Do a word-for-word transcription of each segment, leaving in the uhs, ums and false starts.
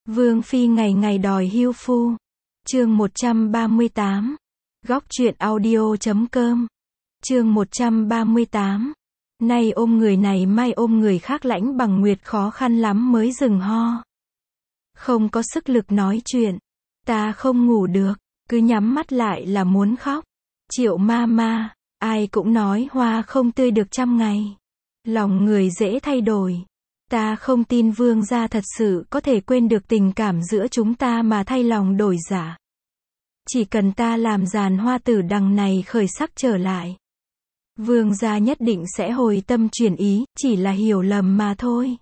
Vương phi ngày ngày đòi hưu phu. Chương một trăm ba mươi tám. Góc truyện audio chấm com. Chương một trăm ba mươi tám. Nay ôm người này mai ôm người khác, Lãnh Bằng Nguyệt khó khăn lắm mới dừng ho. Không có sức lực nói chuyện. Ta không ngủ được, cứ nhắm mắt lại là muốn khóc. Triệu ma ma, ai cũng nói hoa không tươi được trăm ngày. Lòng người dễ thay đổi. Ta không tin vương gia thật sự có thể quên được tình cảm giữa chúng ta mà thay lòng đổi dạ. Chỉ cần ta làm giàn hoa tử đằng này khởi sắc trở lại, vương gia nhất định sẽ hồi tâm chuyển ý, chỉ là hiểu lầm mà thôi.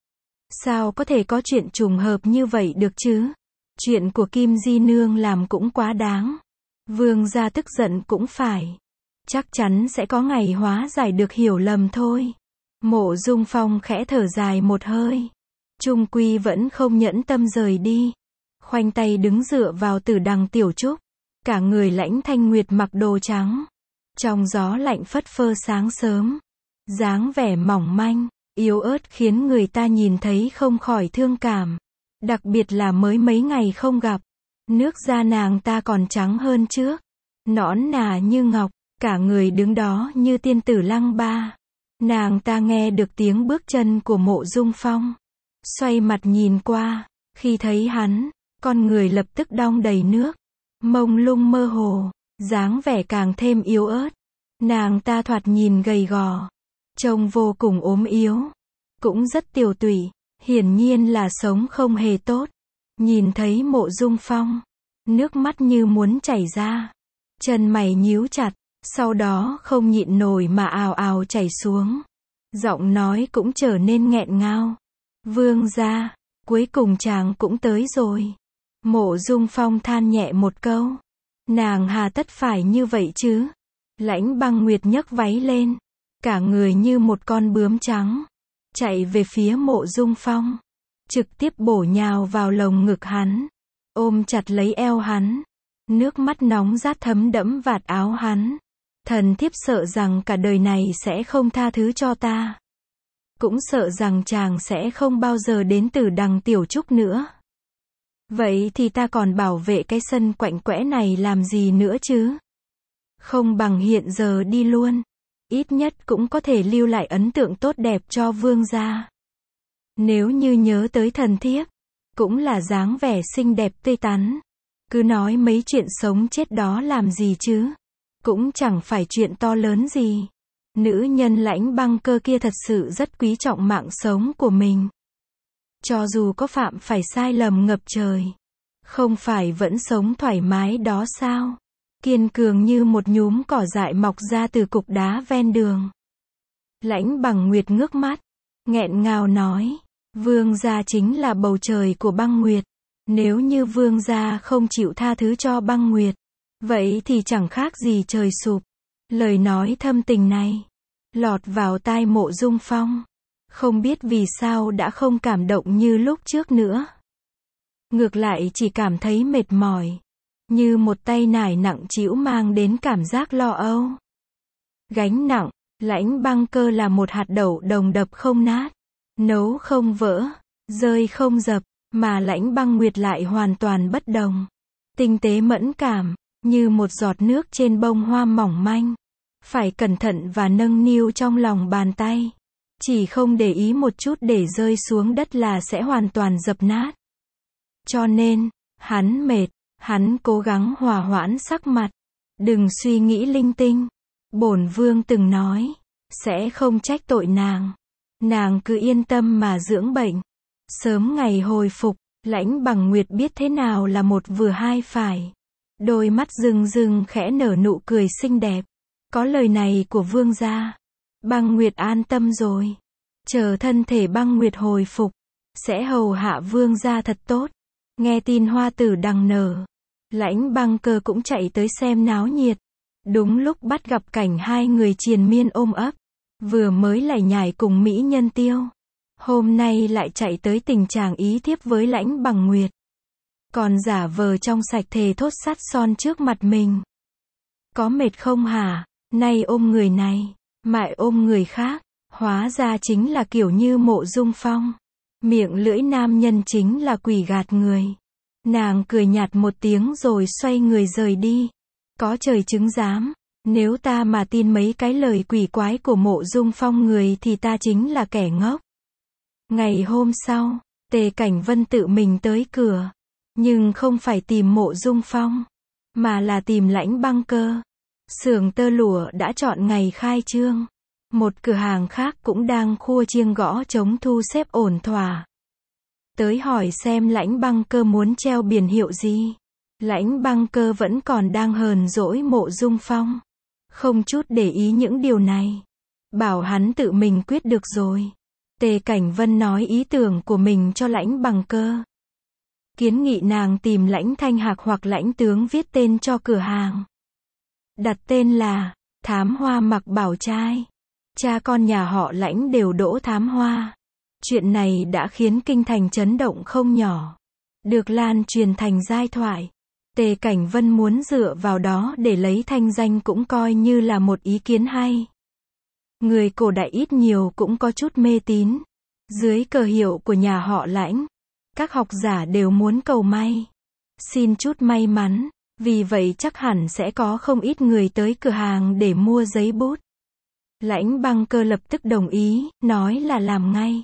Sao có thể có chuyện trùng hợp như vậy được chứ? Chuyện của Kim Di Nương làm cũng quá đáng. Vương gia tức giận cũng phải. Chắc chắn sẽ có ngày hóa giải được hiểu lầm thôi. Mộ Dung Phong khẽ thở dài một hơi. Trung quy vẫn không nhẫn tâm rời đi. Khoanh tay đứng dựa vào tử đằng tiểu trúc. Cả người Lãnh Thanh Nguyệt mặc đồ trắng. Trong gió lạnh phất phơ sáng sớm. Dáng vẻ mỏng manh, yếu ớt khiến người ta nhìn thấy không khỏi thương cảm. Đặc biệt là mới mấy ngày không gặp. Nước da nàng ta còn trắng hơn trước. Nõn nà như ngọc, cả người đứng đó như tiên tử Lăng Ba. Nàng ta nghe được tiếng bước chân của Mộ Dung Phong. Xoay mặt nhìn qua, khi thấy hắn, con người lập tức đong đầy nước. Mông lung mơ hồ, dáng vẻ càng thêm yếu ớt. Nàng ta thoạt nhìn gầy gò, trông vô cùng ốm yếu, cũng rất tiều tụy, hiển nhiên là sống không hề tốt. Nhìn thấy Mộ Dung Phong, nước mắt như muốn chảy ra. Chân mày nhíu chặt, sau đó không nhịn nổi mà ào ào chảy xuống. Giọng nói cũng trở nên nghẹn ngào. Vương gia, cuối cùng chàng cũng tới rồi. Mộ Dung Phong than nhẹ một câu. Nàng hà tất phải như vậy chứ? Lãnh Băng Nguyệt nhấc váy lên, cả người như một con bướm trắng, chạy về phía Mộ Dung Phong, trực tiếp bổ nhào vào lồng ngực hắn, ôm chặt lấy eo hắn. Nước mắt nóng rát thấm đẫm vạt áo hắn. Thần thiếp sợ rằng cả đời này sẽ không tha thứ cho ta. Cũng sợ rằng chàng sẽ không bao giờ đến Tử Đằng tiểu trúc nữa. Vậy thì ta còn bảo vệ cái sân quạnh quẽ này làm gì nữa chứ? Không bằng hiện giờ đi luôn. Ít nhất cũng có thể lưu lại ấn tượng tốt đẹp cho vương gia. Nếu như nhớ tới thần thiếp, cũng là dáng vẻ xinh đẹp tươi tắn. Cứ nói mấy chuyện sống chết đó làm gì chứ? Cũng chẳng phải chuyện to lớn gì. Nữ nhân Lãnh Băng Cơ kia thật sự rất quý trọng mạng sống của mình. Cho dù có phạm phải sai lầm ngập trời, không phải vẫn sống thoải mái đó sao? Kiên cường như một nhúm cỏ dại mọc ra từ cục đá ven đường. Lãnh Bằng Nguyệt ngước mắt, nghẹn ngào nói, vương gia chính là bầu trời của Băng Nguyệt. Nếu như vương gia không chịu tha thứ cho Băng Nguyệt, vậy thì chẳng khác gì trời sụp. Lời nói thâm tình này lọt vào tai Mộ Dung Phong, không biết vì sao đã không cảm động như lúc trước nữa. Ngược lại chỉ cảm thấy mệt mỏi, như một tay nải nặng trĩu mang đến cảm giác lo âu. Gánh nặng, Lãnh Băng Cơ là một hạt đậu đồng đập không nát, nấu không vỡ, rơi không dập, mà Lãnh Băng Nguyệt lại hoàn toàn bất đồng. Tinh tế mẫn cảm, như một giọt nước trên bông hoa mỏng manh. Phải cẩn thận và nâng niu trong lòng bàn tay. Chỉ không để ý một chút để rơi xuống đất là sẽ hoàn toàn dập nát. Cho nên, hắn mệt, hắn cố gắng hòa hoãn sắc mặt. Đừng suy nghĩ linh tinh. Bổn vương từng nói, sẽ không trách tội nàng. Nàng cứ yên tâm mà dưỡng bệnh. Sớm ngày hồi phục. Lãnh Bằng Nguyệt biết thế nào là một vừa hai phải. Đôi mắt rưng rưng khẽ nở nụ cười xinh đẹp. Có lời này của vương gia, Băng Nguyệt an tâm rồi. Chờ thân thể Băng Nguyệt hồi phục, sẽ hầu hạ vương gia thật tốt. Nghe tin hoa tử đằng nở, Lãnh Băng Cơ cũng chạy tới xem náo nhiệt. Đúng lúc bắt gặp cảnh hai người triền miên ôm ấp, vừa mới lải nhải cùng mỹ nhân Tiêu, hôm nay lại chạy tới tình trạng ý thiếp với Lãnh Bằng Nguyệt. Còn giả vờ trong sạch thề thốt sắt son trước mặt mình. Có mệt không hả? Nay ôm người này, mại ôm người khác. Hóa ra chính là kiểu như Mộ Dung Phong. Miệng lưỡi nam nhân chính là quỷ gạt người. Nàng cười nhạt một tiếng rồi xoay người rời đi. Có trời chứng giám, nếu ta mà tin mấy cái lời quỷ quái của Mộ Dung Phong người thì ta chính là kẻ ngốc. Ngày hôm sau, Tề Cảnh Vân tự mình tới cửa. Nhưng không phải tìm Mộ Dung Phong, mà là tìm Lãnh Băng Cơ. Xưởng tơ lụa đã chọn ngày khai trương. Một cửa hàng khác cũng đang khua chiêng gõ trống thu xếp ổn thỏa. Tới hỏi xem Lãnh Băng Cơ muốn treo biển hiệu gì. Lãnh Băng Cơ vẫn còn đang hờn dỗi Mộ Dung Phong. Không chút để ý những điều này. Bảo hắn tự mình quyết được rồi. Tề Cảnh Vân nói ý tưởng của mình cho Lãnh Băng Cơ. Kiến nghị nàng tìm Lãnh Thanh Hạc hoặc Lãnh Tướng viết tên cho cửa hàng. Đặt tên là Thám Hoa Mặc Bảo Trai. Cha con nhà họ Lãnh đều đỗ thám hoa. Chuyện này đã khiến kinh thành chấn động không nhỏ. Được lan truyền thành giai thoại. Tề Cảnh Vân muốn dựa vào đó để lấy thanh danh cũng coi như là một ý kiến hay. Người cổ đại ít nhiều cũng có chút mê tín. Dưới cờ hiệu của nhà họ Lãnh, các học giả đều muốn cầu may. Xin chút may mắn, vì vậy chắc hẳn sẽ có không ít người tới cửa hàng để mua giấy bút. Lãnh Băng Cơ lập tức đồng ý, nói là làm ngay.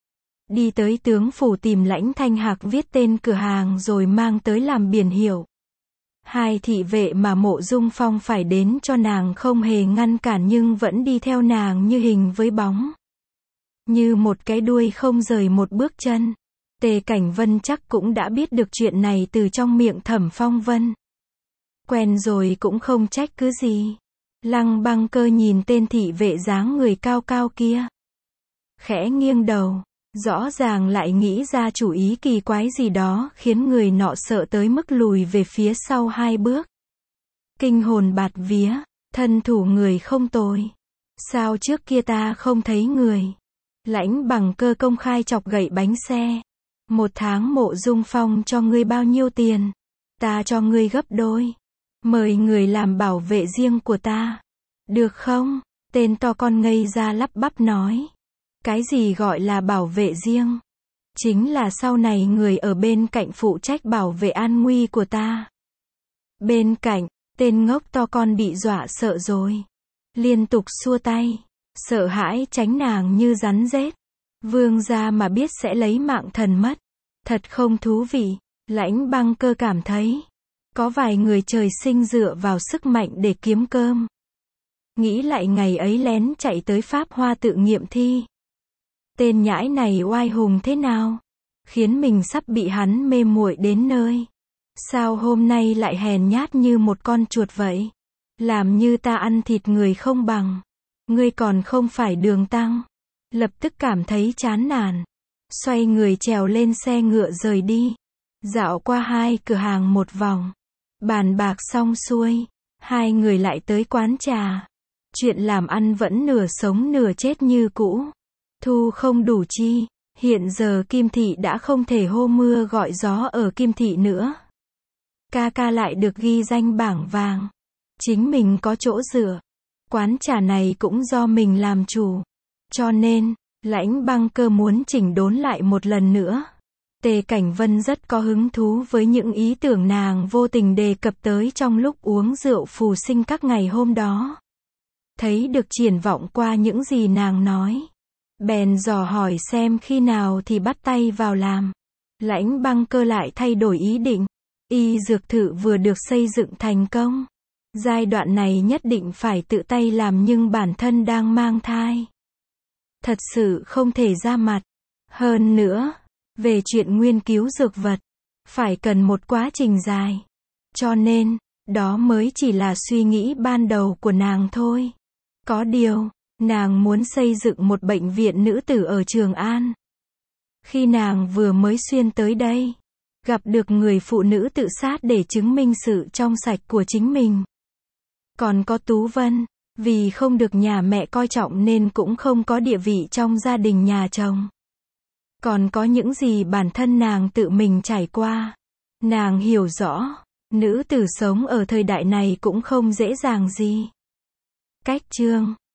Đi tới tướng phủ tìm Lãnh Thanh Hạc viết tên cửa hàng rồi mang tới làm biển hiệu. Hai thị vệ mà Mộ Dung Phong phải đến cho nàng không hề ngăn cản nhưng vẫn đi theo nàng như hình với bóng. Như một cái đuôi không rời một bước chân. Tề Cảnh Vân chắc cũng đã biết được chuyện này từ trong miệng Thẩm Phong Vân. Quen rồi cũng không trách cứ gì. Lăng Băng Cơ nhìn tên thị vệ dáng người cao cao kia. Khẽ nghiêng đầu. Rõ ràng lại nghĩ ra chủ ý kỳ quái gì đó khiến người nọ sợ tới mức lùi về phía sau hai bước. Kinh hồn bạt vía, thân thủ người không tồi. Sao trước kia ta không thấy người? Lãnh Băng Cơ công khai chọc gậy bánh xe. Một tháng Mộ Dung Phong cho ngươi bao nhiêu tiền? Ta cho ngươi gấp đôi. Mời người làm bảo vệ riêng của ta. Được không? Tên to con ngây ra lắp bắp nói. Cái gì gọi là bảo vệ riêng? Chính là sau này người ở bên cạnh phụ trách bảo vệ an nguy của ta. Bên cạnh, tên ngốc to con bị dọa sợ rồi. Liên tục xua tay. Sợ hãi tránh nàng như rắn rết. Vương gia mà biết sẽ lấy mạng thần mất. Thật không thú vị. Lãnh Băng Cơ cảm thấy. Có vài người trời sinh dựa vào sức mạnh để kiếm cơm. Nghĩ lại ngày ấy lén chạy tới Pháp Hoa tự nghiệm thi. Tên nhãi này oai hùng thế nào? Khiến mình sắp bị hắn mê muội đến nơi. Sao hôm nay lại hèn nhát như một con chuột vậy? Làm như ta ăn thịt người không bằng. Ngươi còn không phải Đường Tăng. Lập tức cảm thấy chán nản. Xoay người trèo lên xe ngựa rời đi. Dạo qua hai cửa hàng một vòng. Bàn bạc xong xuôi. Hai người lại tới quán trà. Chuyện làm ăn vẫn nửa sống nửa chết như cũ. Thu không đủ chi. Hiện giờ Kim Thị đã không thể hô mưa gọi gió ở Kim Thị nữa. Ca ca lại được ghi danh bảng vàng. Chính mình có chỗ dựa. Quán trà này cũng do mình làm chủ. Cho nên, Lãnh Băng Cơ muốn chỉnh đốn lại một lần nữa. Tề Cảnh Vân rất có hứng thú với những ý tưởng nàng vô tình đề cập tới trong lúc uống rượu phù sinh các ngày hôm đó. Thấy được triển vọng qua những gì nàng nói. Bèn dò hỏi xem khi nào thì bắt tay vào làm. Lãnh Băng Cơ lại thay đổi ý định. Y dược thự vừa được xây dựng thành công. Giai đoạn này nhất định phải tự tay làm nhưng bản thân đang mang thai. Thật sự không thể ra mặt. Hơn nữa, về chuyện nghiên cứu dược vật, phải cần một quá trình dài. Cho nên, đó mới chỉ là suy nghĩ ban đầu của nàng thôi. Có điều, nàng muốn xây dựng một bệnh viện nữ tử ở Trường An. Khi nàng vừa mới xuyên tới đây, gặp được người phụ nữ tự sát để chứng minh sự trong sạch của chính mình. Còn có Tú Vân, vì không được nhà mẹ coi trọng nên cũng không có địa vị trong gia đình nhà chồng. Còn có những gì bản thân nàng tự mình trải qua. Nàng hiểu rõ, nữ tử sống ở thời đại này cũng không dễ dàng gì. Cách chương